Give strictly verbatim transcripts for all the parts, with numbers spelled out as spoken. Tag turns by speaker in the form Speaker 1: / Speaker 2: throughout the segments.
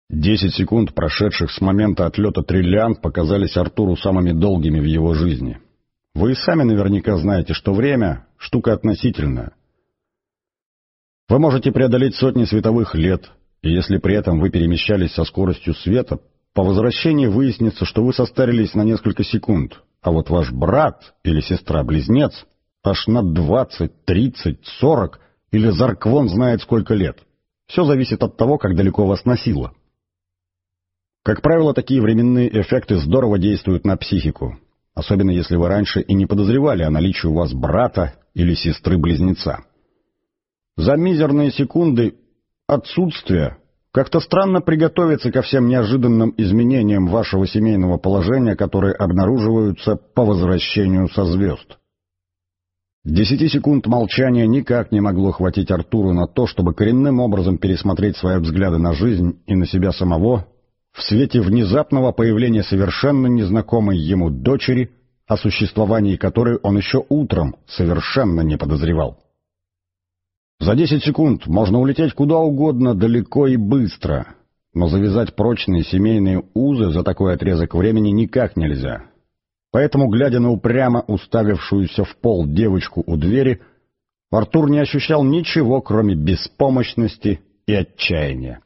Speaker 1: Десять секунд, прошедших с момента отлета Триллиан, показались Артуру самыми долгими в его жизни. Вы и сами наверняка знаете, что время — штука относительная. Вы можете преодолеть сотни световых лет, и если при этом вы перемещались со скоростью света, по возвращении выяснится, что вы состарились на несколько секунд, а вот ваш брат или сестра-близнец аж на двадцать, тридцать, сорок или Зарквон знает сколько лет. Все зависит от того, как далеко вас носило. Как правило, такие временные эффекты здорово действуют на психику, особенно если вы раньше и не подозревали о наличии у вас брата или сестры-близнеца. За мизерные секунды отсутствия как-то странно приготовиться ко всем неожиданным изменениям вашего семейного положения, которые обнаруживаются по возвращению со звезд. Десяти секунд молчания никак не могло хватить Артуру на то, чтобы коренным образом пересмотреть свои взгляды на жизнь и на себя самого в свете внезапного появления совершенно незнакомой ему дочери, о существовании которой он еще утром совершенно не подозревал. За десять секунд можно улететь куда угодно далеко и быстро, но завязать прочные семейные узы за такой отрезок времени никак нельзя. Поэтому, глядя на упрямо уставившуюся в пол девочку у двери, Артур не ощущал ничего, кроме беспомощности и отчаяния.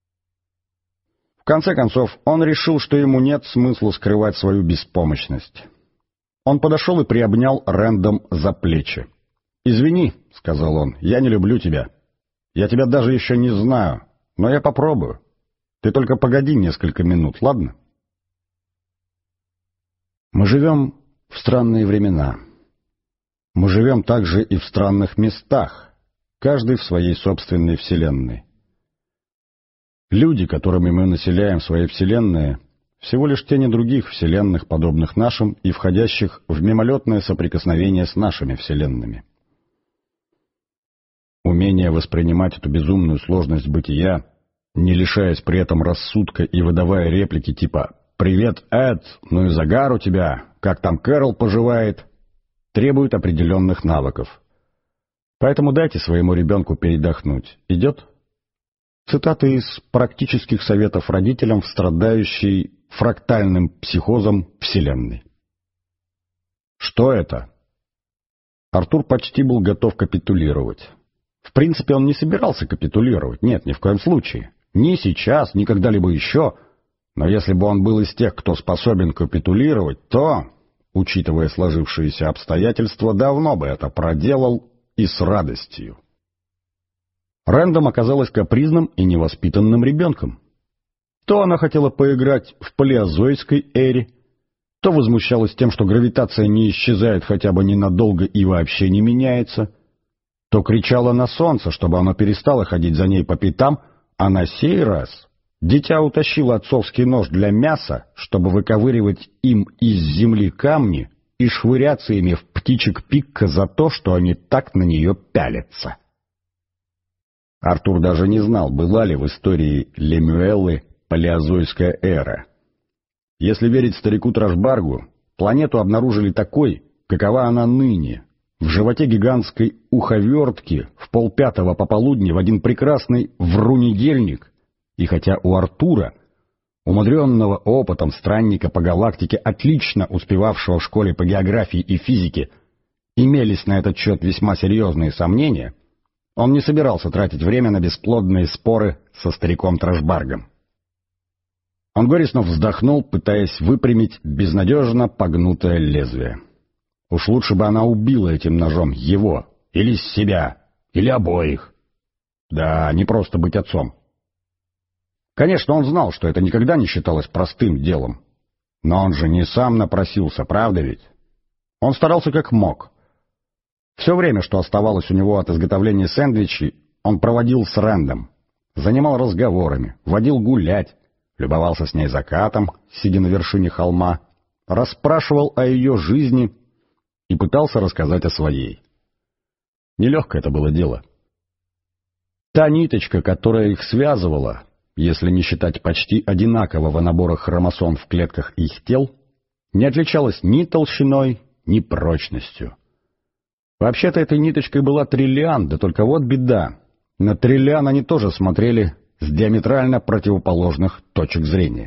Speaker 1: В конце концов, он решил, что ему нет смысла скрывать свою беспомощность. Он подошел и приобнял Рэндом за плечи. «Извини», — сказал он, — «я не люблю тебя. Я тебя даже еще не знаю, но я попробую. Ты только погоди несколько минут, ладно?» Мы живем в странные времена. Мы живем также и в странных местах, каждый в своей собственной вселенной. Люди, которыми мы населяем свои вселенные, всего лишь тени других вселенных, подобных нашим, и входящих в мимолетное соприкосновение с нашими вселенными. Умение воспринимать эту безумную сложность бытия, не лишаясь при этом рассудка и выдавая реплики типа «Привет, Эд, ну и загар у тебя, как там Кэрол поживает», требует определенных навыков. Поэтому дайте своему ребенку передохнуть. Идет? Цитаты из практических советов родителям в страдающей фрактальным психозом Вселенной. Что это? Артур почти был готов капитулировать. В принципе, он не собирался капитулировать, нет, ни в коем случае. Ни сейчас, ни когда-либо еще. Но если бы он был из тех, кто способен капитулировать, то, учитывая сложившиеся обстоятельства, давно бы это проделал и с радостью. Рэндом оказалась капризным и невоспитанным ребенком. То она хотела поиграть в палеозойской эре, то возмущалась тем, что гравитация не исчезает хотя бы ненадолго и вообще не меняется, то кричала на солнце, чтобы оно перестало ходить за ней по пятам, а на сей раз дитя утащило отцовский нож для мяса, чтобы выковыривать им из земли камни и швыряться ими в птичек Пикка за то, что они так на нее пялятся. Артур даже не знал, была ли в истории Лемюэллы палеозойская эра. Если верить старику Трашбаргу, планету обнаружили такой, какова она ныне, в животе гигантской уховертки в полпятого пополудни в один прекрасный врунедельник, и хотя у Артура, умудренного опытом странника по галактике, отлично успевавшего в школе по географии и физике, имелись на этот счет весьма серьезные сомнения, он не собирался тратить время на бесплодные споры со стариком Трашбаргом. Он горестно вздохнул, пытаясь выпрямить безнадежно погнутое лезвие. Уж лучше бы она убила этим ножом его, или себя, или обоих. Да, не просто быть отцом. Конечно, он знал, что это никогда не считалось простым делом. Но он же не сам напросился, правда ведь? Он старался как мог. Все время, что оставалось у него от изготовления сэндвичей, он проводил с Рэндом, занимал разговорами, водил гулять, любовался с ней закатом, сидя на вершине холма, расспрашивал о ее жизни и пытался рассказать о своей. Нелегкое это было дело. Та ниточка, которая их связывала, если не считать почти одинакового набора хромосом в клетках их тел, не отличалась ни толщиной, ни прочностью. Вообще-то этой ниточкой была Триллиан, да только вот беда. На Триллиан они тоже смотрели с диаметрально противоположных точек зрения.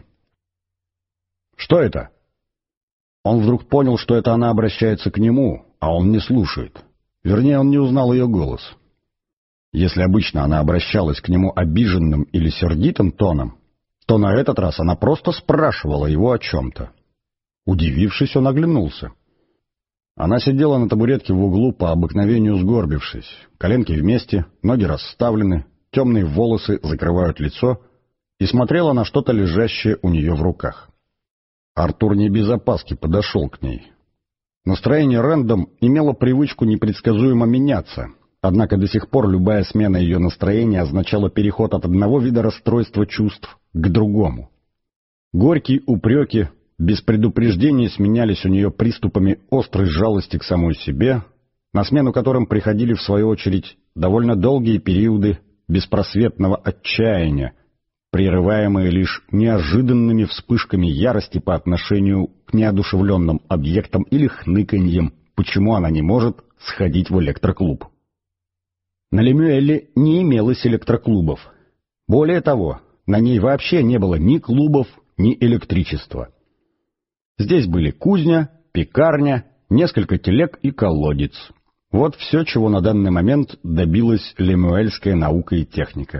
Speaker 1: «Что это?» Он вдруг понял, что это она обращается к нему, а он не слушает. Вернее, он не узнал ее голос. Если обычно она обращалась к нему обиженным или сердитым тоном, то на этот раз она просто спрашивала его о чем-то. Удивившись, он оглянулся. Она сидела на табуретке в углу, по обыкновению сгорбившись, коленки вместе, ноги расставлены, темные волосы закрывают лицо, и смотрела на что-то, лежащее у нее в руках. Артур не без опаски подошел к ней. Настроение Рэндом имело привычку непредсказуемо меняться, однако до сих пор любая смена ее настроения означала переход от одного вида расстройства чувств к другому. Горькие упреки без предупреждения сменялись у нее приступами острой жалости к самой себе, на смену которым приходили, в свою очередь, довольно долгие периоды беспросветного отчаяния, прерываемые лишь неожиданными вспышками ярости по отношению к неодушевленным объектам или хныканьем, почему она не может сходить в электроклуб. На Лемюэле не имелось электроклубов. Более того, на ней вообще не было ни клубов, ни электричества. Здесь были кузня, пекарня, несколько телег и колодец. Вот все, чего на данный момент добилась лемюэльская наука и техника.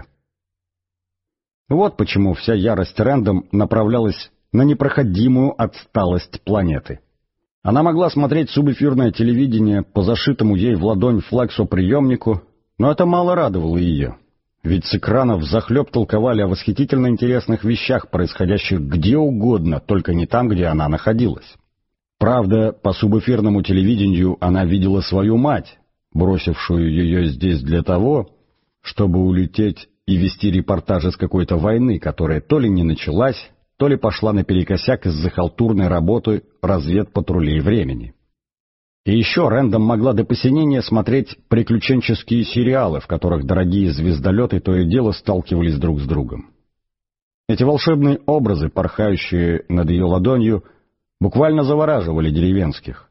Speaker 1: Вот почему вся ярость Рэндом направлялась на непроходимую отсталость планеты. Она могла смотреть субэфирное телевидение по зашитому ей в ладонь флаксоприемнику, но это мало радовало ее. Ведь с экранов взахлеб толковали о восхитительно интересных вещах, происходящих где угодно, только не там, где она находилась. Правда, по субэфирному телевидению она видела свою мать, бросившую ее здесь для того, чтобы улететь и вести репортажи с какой-то войны, которая то ли не началась, то ли пошла наперекосяк из-за халтурной работы разведпатрулей времени. И еще Рэндом могла до посинения смотреть приключенческие сериалы, в которых дорогие звездолеты то и дело сталкивались друг с другом. Эти волшебные образы, порхающие над ее ладонью, буквально завораживали деревенских.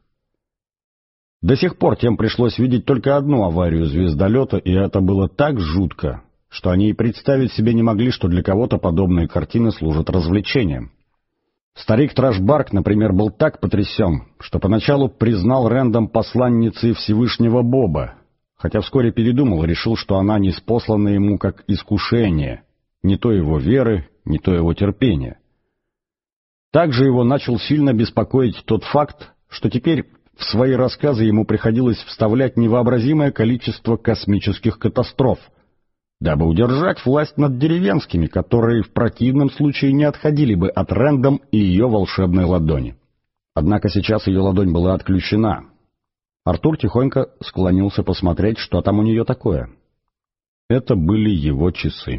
Speaker 1: До сих пор тем пришлось видеть только одну аварию звездолета, и это было так жутко, что они и представить себе не могли, что для кого-то подобные картины служат развлечением. Старик Трашбарк, например, был так потрясен, что поначалу признал Рэндом посланницей Всевышнего Боба, хотя вскоре передумал и решил, что она ниспослана ему как искушение, не то его веры, не то его терпения. Также его начал сильно беспокоить тот факт, что теперь в свои рассказы ему приходилось вставлять невообразимое количество космических катастроф, дабы удержать власть над деревенскими, которые в противном случае не отходили бы от Рэндом и ее волшебной ладони. Однако сейчас ее ладонь была отключена. Артур тихонько склонился посмотреть, что там у нее такое. Это были его часы.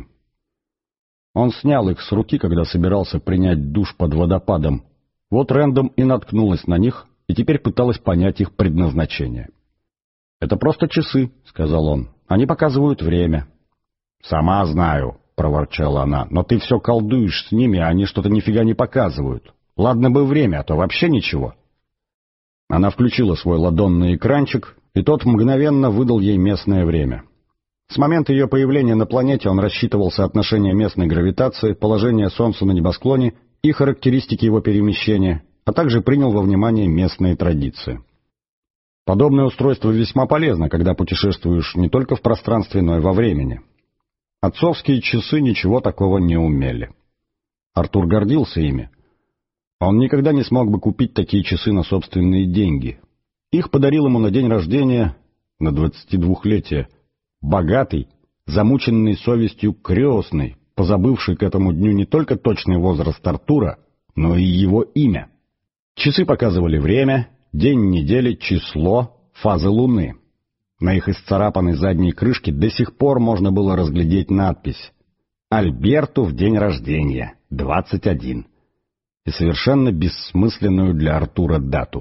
Speaker 1: Он снял их с руки, когда собирался принять душ под водопадом. Вот Рэндом и наткнулась на них, и теперь пыталась понять их предназначение. «Это просто часы», — сказал он. «Они показывают время». «Сама знаю», — проворчала она, — «но ты все колдуешь с ними, а они что-то нифига не показывают. Ладно бы время, а то вообще ничего». Она включила свой ладонный экранчик, и тот мгновенно выдал ей местное время. С момента ее появления на планете он рассчитывал соотношение местной гравитации, положение Солнца на небосклоне и характеристики его перемещения, а также принял во внимание местные традиции. Подобное устройство весьма полезно, когда путешествуешь не только в пространстве, но и во времени. Отцовские часы ничего такого не умели. Артур гордился ими. Он никогда не смог бы купить такие часы на собственные деньги. Их подарил ему на день рождения, на двадцатидвухлетие, богатый, замученный совестью крестный, позабывший к этому дню не только точный возраст Артура, но и его имя. Часы показывали время, день недели, число, фазы Луны. На их исцарапанной задней крышке до сих пор можно было разглядеть надпись «Альберту в день рождения, двадцать один» и совершенно бессмысленную для Артура дату.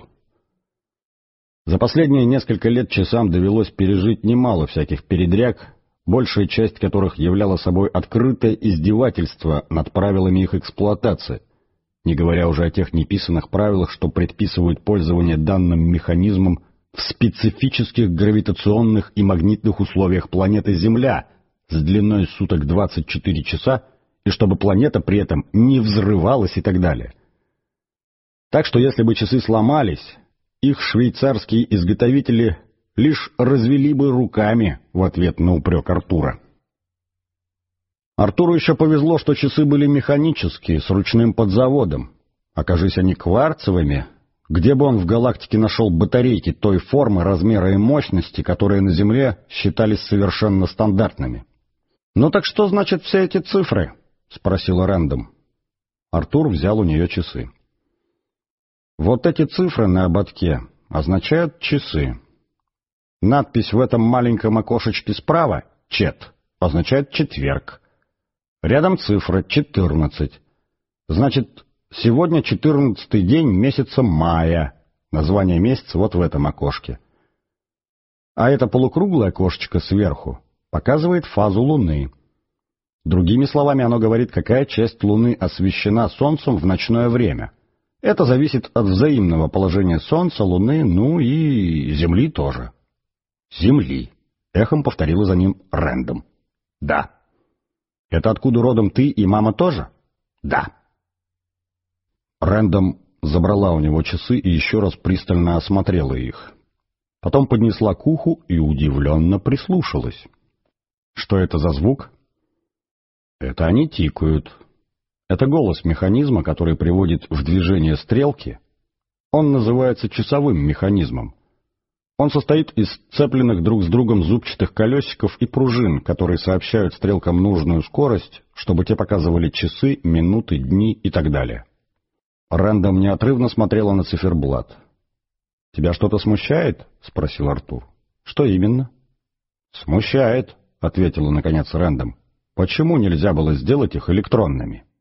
Speaker 1: За последние несколько лет часам довелось пережить немало всяких передряг, большая часть которых являла собой открытое издевательство над правилами их эксплуатации, не говоря уже о тех неписанных правилах, что предписывают пользование данным механизмом в специфических гравитационных и магнитных условиях планеты Земля, с длиной суток двадцать четыре часа, и чтобы планета при этом не взрывалась и так далее. Так что если бы часы сломались, их швейцарские изготовители лишь развели бы руками в ответ на упрек Артура. Артуру еще повезло, что часы были механические, с ручным подзаводом. Окажись они кварцевыми, где бы он в галактике нашел батарейки той формы, размера и мощности, которые на Земле считались совершенно стандартными. «Ну так что значит все эти цифры?» — спросила Рэндом. Артур взял у нее часы. «Вот эти цифры на ободке означают часы. Надпись в этом маленьком окошечке справа — «Чет» означает четверг. Рядом цифра четырнадцать. Значит, сегодня четырнадцатый день месяца мая. Название месяца вот в этом окошке. А это полукруглое окошечко сверху показывает фазу Луны. Другими словами, оно говорит, какая часть Луны освещена Солнцем в ночное время. Это зависит от взаимного положения Солнца, Луны, ну и Земли тоже. «Земли», — эхом повторила за ним Рэндом. «Да». «Это откуда родом ты и мама тоже?» «Да». Рэндом забрала у него часы и еще раз пристально осмотрела их. Потом поднесла к уху и удивленно прислушалась. «Что это за звук?» «Это они тикают. Это голос механизма, который приводит в движение стрелки. Он называется часовым механизмом. Он состоит из сцепленных друг с другом зубчатых колесиков и пружин, которые сообщают стрелкам нужную скорость, чтобы те показывали часы, минуты, дни и так далее». Рэндом неотрывно смотрела на циферблат. «Тебя что-то смущает?» — спросил Артур. «Что именно?» «Смущает», — ответила наконец Рэндом. «Почему нельзя было сделать их электронными?»